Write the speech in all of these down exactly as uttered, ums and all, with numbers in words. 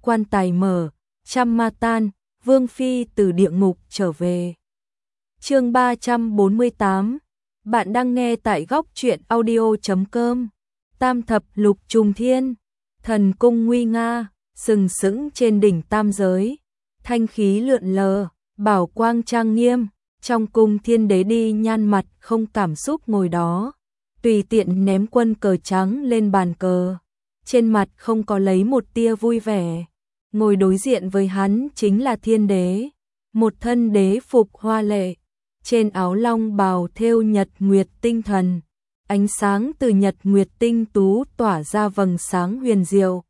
quan tài mở, trăm ma tan, Vương Phi từ địa ngục trở về. Chương ba trăm bốn mươi tám. Bạn đang nghe tại góc truyện audio chấm com. Tam thập lục trùng thiên, thần cung nguy nga, sừng sững trên đỉnh tam giới, thanh khí lượn lờ, bảo quang trang nghiêm, trong cung thiên đế đi nhan mặt không cảm xúc ngồi đó, tùy tiện ném quân cờ trắng lên bàn cờ, trên mặt không có lấy một tia vui vẻ. Ngồi đối diện với hắn chính là thiên đế, một thân đế phục hoa lệ, trên áo long bào thêu nhật nguyệt tinh thần, ánh sáng từ nhật nguyệt tinh tú tỏa ra vầng sáng huyền diệu.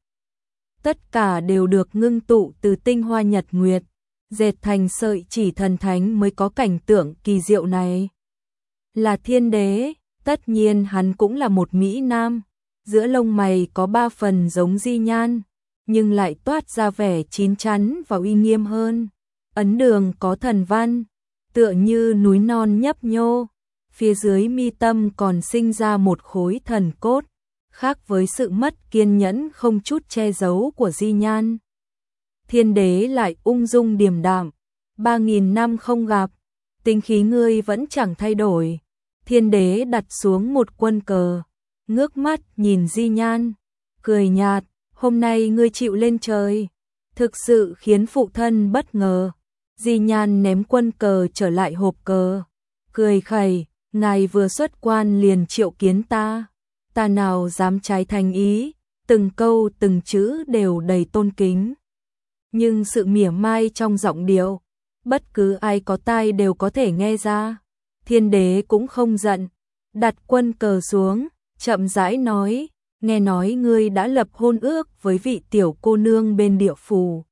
Tất cả đều được ngưng tụ từ tinh hoa nhật nguyệt, dệt thành sợi chỉ thần thánh mới có cảnh tượng kỳ diệu này. Là thiên đế, tất nhiên hắn cũng là một mỹ nam, giữa lông mày có ba phần giống Di Nhan, nhưng lại toát ra vẻ chín chắn và uy nghiêm hơn. Ấn đường có thần văn, tựa như núi non nhấp nhô, phía dưới mi tâm còn sinh ra một khối thần cốt, khác với sự mất kiên nhẫn không chút che giấu của Di Nhan. Thiên đế lại ung dung điềm đạm, ba nghìn năm không gặp, tính khí ngươi vẫn chẳng thay đổi. Thiên đế đặt xuống một quân cờ, ngước mắt nhìn Di Nhan, cười nhạt, hôm nay ngươi chịu lên trời, thực sự khiến phụ thân bất ngờ. Di Nhan ném quân cờ trở lại hộp cờ, cười khẩy, ngài vừa xuất quan liền triệu kiến ta, ta nào dám trái thành ý, từng câu từng chữ đều đầy tôn kính. Nhưng sự mỉa mai trong giọng điệu, bất cứ ai có tai đều có thể nghe ra. Thiên đế cũng không giận, đặt quân cờ xuống, chậm rãi nói, nghe nói ngươi đã lập hôn ước với vị tiểu cô nương bên địa phủ.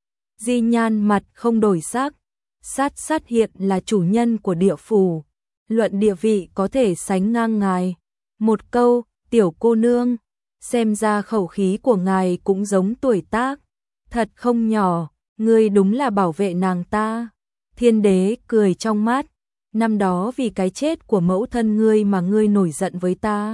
Di Nhan mặt không đổi sắc, sát sát hiện là chủ nhân của địa phủ, luận địa vị có thể sánh ngang ngài. Một câu, tiểu cô nương, xem ra khẩu khí của ngài cũng giống tuổi tác, thật không nhỏ, ngươi đúng là bảo vệ nàng ta. Thiên đế cười trong mắt, năm đó vì cái chết của mẫu thân ngươi mà ngươi nổi giận với ta,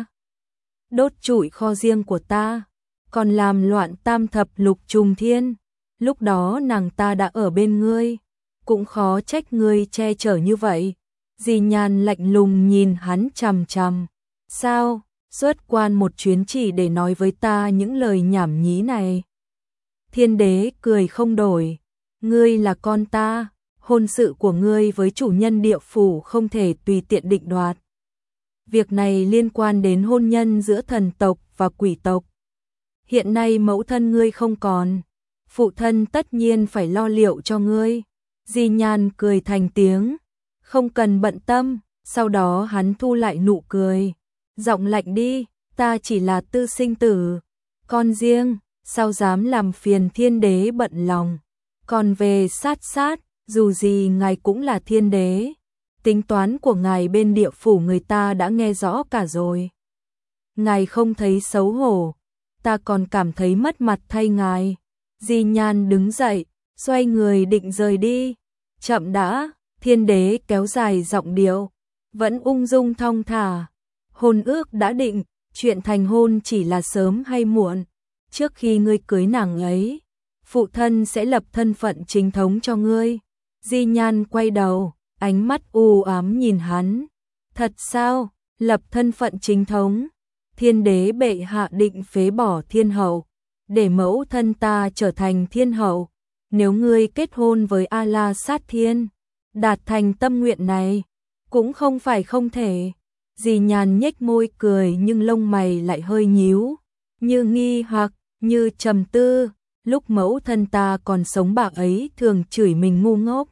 đốt trụi kho riêng của ta, còn làm loạn tam thập lục trùng thiên, lúc đó nàng ta đã ở bên ngươi, cũng khó trách ngươi che chở như vậy. Di Nhan lạnh lùng nhìn hắn chằm chằm, sao, xuất quan một chuyến chỉ để nói với ta những lời nhảm nhí này? Thiên đế cười không đổi, ngươi là con ta, hôn sự của ngươi với chủ nhân địa phủ không thể tùy tiện định đoạt. Việc này liên quan đến hôn nhân giữa thần tộc và quỷ tộc. Hiện nay mẫu thân ngươi không còn, phụ thân tất nhiên phải lo liệu cho ngươi. Di Nhan cười thành tiếng, không cần bận tâm, sau đó hắn thu lại nụ cười, giọng lạnh đi, ta chỉ là tư sinh tử, con riêng, sao dám làm phiền thiên đế bận lòng. Còn về sát sát, dù gì ngài cũng là thiên đế, tính toán của ngài bên địa phủ người ta đã nghe rõ cả rồi. Ngài không thấy xấu hổ, ta còn cảm thấy mất mặt thay ngài. Di Nhan đứng dậy, xoay người định rời đi. Chậm đã, thiên đế kéo dài giọng điệu, vẫn ung dung thong thả. Hôn ước đã định, chuyện thành hôn chỉ là sớm hay muộn. Trước khi ngươi cưới nàng ấy, phụ thân sẽ lập thân phận chính thống cho ngươi. Di Nhan quay đầu, ánh mắt u ám nhìn hắn. Thật sao, lập thân phận chính thống? Thiên đế bệ hạ định phế bỏ thiên hậu, để mẫu thân ta trở thành thiên hậu. Nếu ngươi kết hôn với A La Sát Thiên, đạt thành tâm nguyện này, cũng không phải không thể. Di Nhan nhếch môi cười nhưng lông mày lại hơi nhíu, như nghi hoặc, như trầm tư. Lúc mẫu thân ta còn sống bà ấy thường chửi mình ngu ngốc,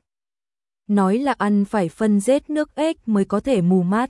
nói là ăn phải phân rết nước ếch mới có thể mù mắt.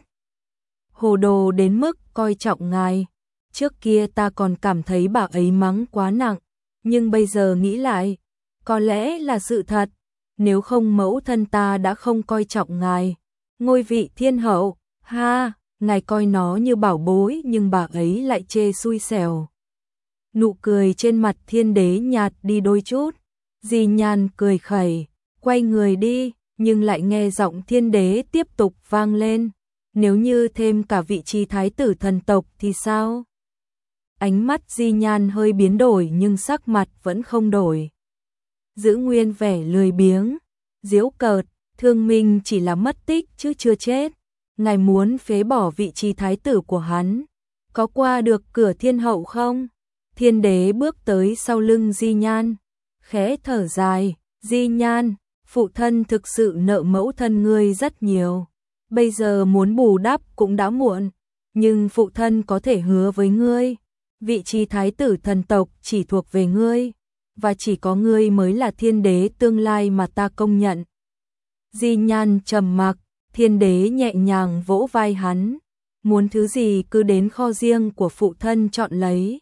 Hồ đồ đến mức coi trọng ngài. Trước kia ta còn cảm thấy bà ấy mắng quá nặng, nhưng bây giờ nghĩ lại, có lẽ là sự thật. Nếu không mẫu thân ta đã không coi trọng ngài. Ngôi vị thiên hậu, ha, ngài coi nó như bảo bối nhưng bà ấy lại chê xui xẻo. Nụ cười trên mặt thiên đế nhạt đi đôi chút. Di Nhan cười khẩy, quay người đi, nhưng lại nghe giọng thiên đế tiếp tục vang lên. Nếu như thêm cả vị trí thái tử thần tộc thì sao? Ánh mắt Di Nhan hơi biến đổi nhưng sắc mặt vẫn không đổi. Giữ nguyên vẻ lười biếng, giễu cợt, Thương Minh chỉ là mất tích chứ chưa chết. Ngài muốn phế bỏ vị trí thái tử của hắn, có qua được cửa thiên hậu không? Thiên đế bước tới sau lưng Di Nhan, khẽ thở dài, Di Nhan, phụ thân thực sự nợ mẫu thân ngươi rất nhiều. Bây giờ muốn bù đắp cũng đã muộn, nhưng phụ thân có thể hứa với ngươi, vị trí thái tử thần tộc chỉ thuộc về ngươi, và chỉ có ngươi mới là thiên đế tương lai mà ta công nhận. Di Nhan trầm mặc, thiên đế nhẹ nhàng vỗ vai hắn, muốn thứ gì cứ đến kho riêng của phụ thân chọn lấy.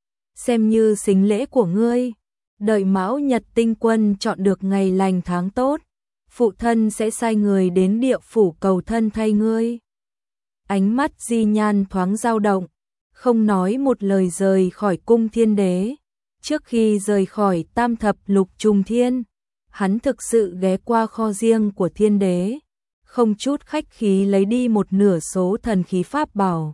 Xem như sính lễ của ngươi, đợi Mão Nhật tinh quân chọn được ngày lành tháng tốt, phụ thân sẽ sai người đến địa phủ cầu thân thay ngươi. Ánh mắt Di Nhan thoáng dao động, không nói một lời rời khỏi cung thiên đế. Trước khi rời khỏi tam thập lục trùng thiên, hắn thực sự ghé qua kho riêng của thiên đế, không chút khách khí lấy đi một nửa số thần khí pháp bảo.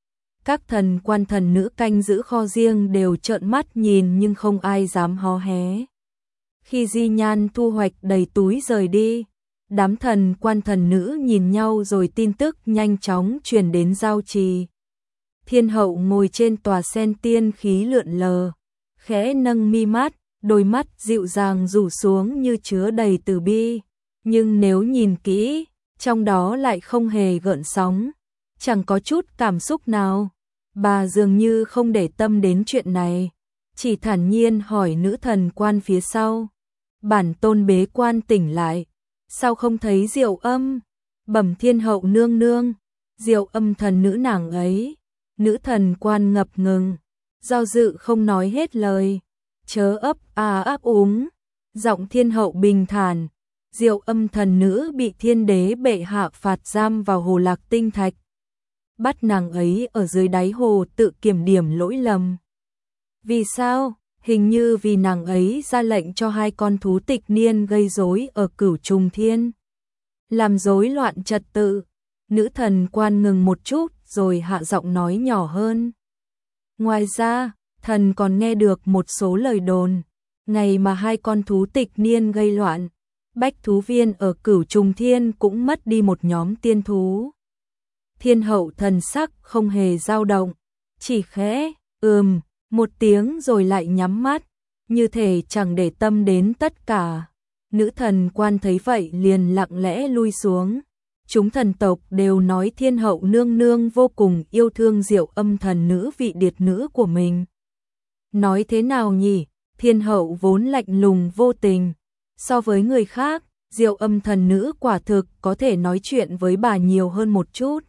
Các thần quan thần nữ canh giữ kho riêng đều trợn mắt nhìn nhưng không ai dám hó hé. Khi Di Nhan thu hoạch đầy túi rời đi, đám thần quan thần nữ nhìn nhau rồi tin tức nhanh chóng truyền đến giao trì. Thiên hậu ngồi trên tòa sen tiên khí lượn lờ, khẽ nâng mi mắt, đôi mắt dịu dàng rủ xuống như chứa đầy từ bi. Nhưng nếu nhìn kỹ, trong đó lại không hề gợn sóng, chẳng có chút cảm xúc nào. Bà dường như không để tâm đến chuyện này, chỉ thản nhiên hỏi nữ thần quan phía sau. Bản tôn bế quan tỉnh lại, sao không thấy Diệu Âm? Bẩm thiên hậu nương nương, Diệu Âm thần nữ nàng ấy. Nữ thần quan ngập ngừng, do dự không nói hết lời, chớ ấp à ấp úng. Giọng thiên hậu bình thản, Diệu Âm thần nữ bị thiên đế bệ hạ phạt giam vào hồ Lạc Tinh Thạch. Bắt nàng ấy ở dưới đáy hồ tự kiểm điểm lỗi lầm. Vì sao? Hình như vì nàng ấy ra lệnh cho hai con thú tịch niên gây rối ở Cửu Trùng Thiên, làm rối loạn trật tự. Nữ thần quan ngừng một chút rồi hạ giọng nói nhỏ hơn. Ngoài ra, thần còn nghe được một số lời đồn, ngày mà hai con thú tịch niên gây loạn, bách thú viên ở Cửu Trùng Thiên cũng mất đi một nhóm tiên thú. Thiên hậu thần sắc không hề dao động, chỉ khẽ ừm một tiếng rồi lại nhắm mắt, như thể chẳng để tâm đến tất cả. Nữ thần quan thấy vậy liền lặng lẽ lui xuống. Chúng thần tộc đều nói thiên hậu nương nương vô cùng yêu thương Diệu Âm thần nữ vị điệt nữ của mình. Nói thế nào nhỉ, thiên hậu vốn lạnh lùng vô tình, so với người khác, Diệu Âm thần nữ quả thực có thể nói chuyện với bà nhiều hơn một chút.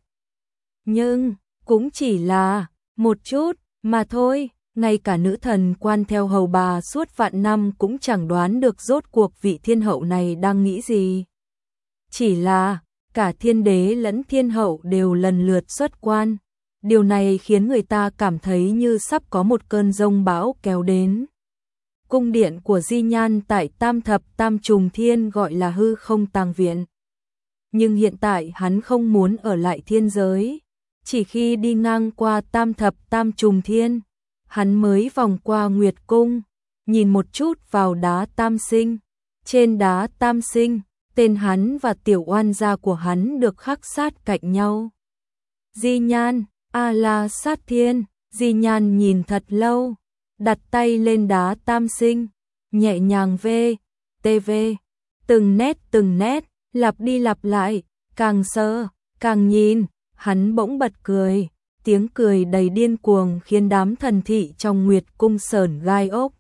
Nhưng, cũng chỉ là một chút mà thôi, ngay cả nữ thần quan theo hầu bà suốt vạn năm cũng chẳng đoán được rốt cuộc vị thiên hậu này đang nghĩ gì. Chỉ là, cả thiên đế lẫn thiên hậu đều lần lượt xuất quan, điều này khiến người ta cảm thấy như sắp có một cơn giông bão kéo đến. Cung điện của Di Nhan tại Tam Thập Tam Trùng Thiên gọi là hư không tàng viện. Nhưng hiện tại hắn không muốn ở lại thiên giới, chỉ khi đi ngang qua Tam Thập Tam Trùng Thiên, hắn mới vòng qua Nguyệt Cung, nhìn một chút vào đá Tam Sinh. Trên đá Tam Sinh, tên hắn và tiểu oan gia của hắn được khắc sát cạnh nhau. Di Nhan, A La Sát Thiên. Di Nhan nhìn thật lâu, đặt tay lên đá Tam Sinh, nhẹ nhàng vê, tê vê, từng nét từng nét, lặp đi lặp lại, càng sơ, càng nhìn, hắn bỗng bật cười, tiếng cười đầy điên cuồng khiến đám thần thị trong Nguyệt Cung sởn gai ốc.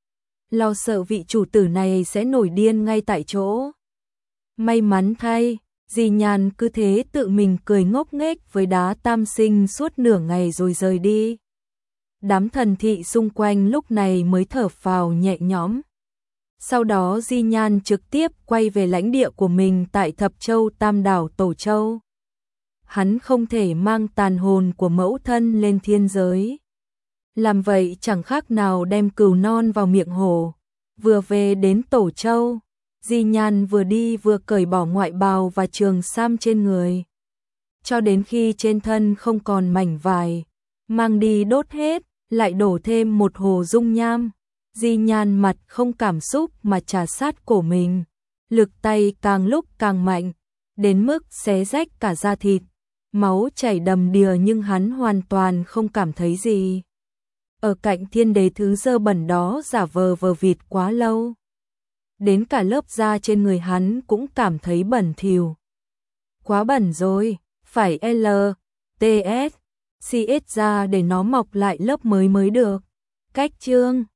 Lo sợ vị chủ tử này sẽ nổi điên ngay tại chỗ. May mắn thay, Di Nhan cứ thế tự mình cười ngốc nghếch với đá Tam Sinh suốt nửa ngày rồi rời đi. Đám thần thị xung quanh lúc này mới thở phào nhẹ nhõm. Sau đó Di Nhan trực tiếp quay về lãnh địa của mình tại Thập Châu Tam Đảo Tổ Châu. Hắn không thể mang tàn hồn của mẫu thân lên thiên giới. Làm vậy chẳng khác nào đem cừu non vào miệng hổ. Vừa về đến Tổ Châu, Di Nhan vừa đi vừa cởi bỏ ngoại bào và trường sam trên người. Cho đến khi trên thân không còn mảnh vải, mang đi đốt hết, lại đổ thêm một hồ dung nham. Di Nhan mặt không cảm xúc mà trà sát cổ mình, lực tay càng lúc càng mạnh, đến mức xé rách cả da thịt, máu chảy đầm đìa nhưng hắn hoàn toàn không cảm thấy gì. Ở cạnh thiên đế thứ dơ bẩn đó giả vờ vờ vịt quá lâu. Đến cả lớp da trên người hắn cũng cảm thấy bẩn thỉu. Quá bẩn rồi, phải L, T S, C S ra để nó mọc lại lớp mới mới được. Cách chương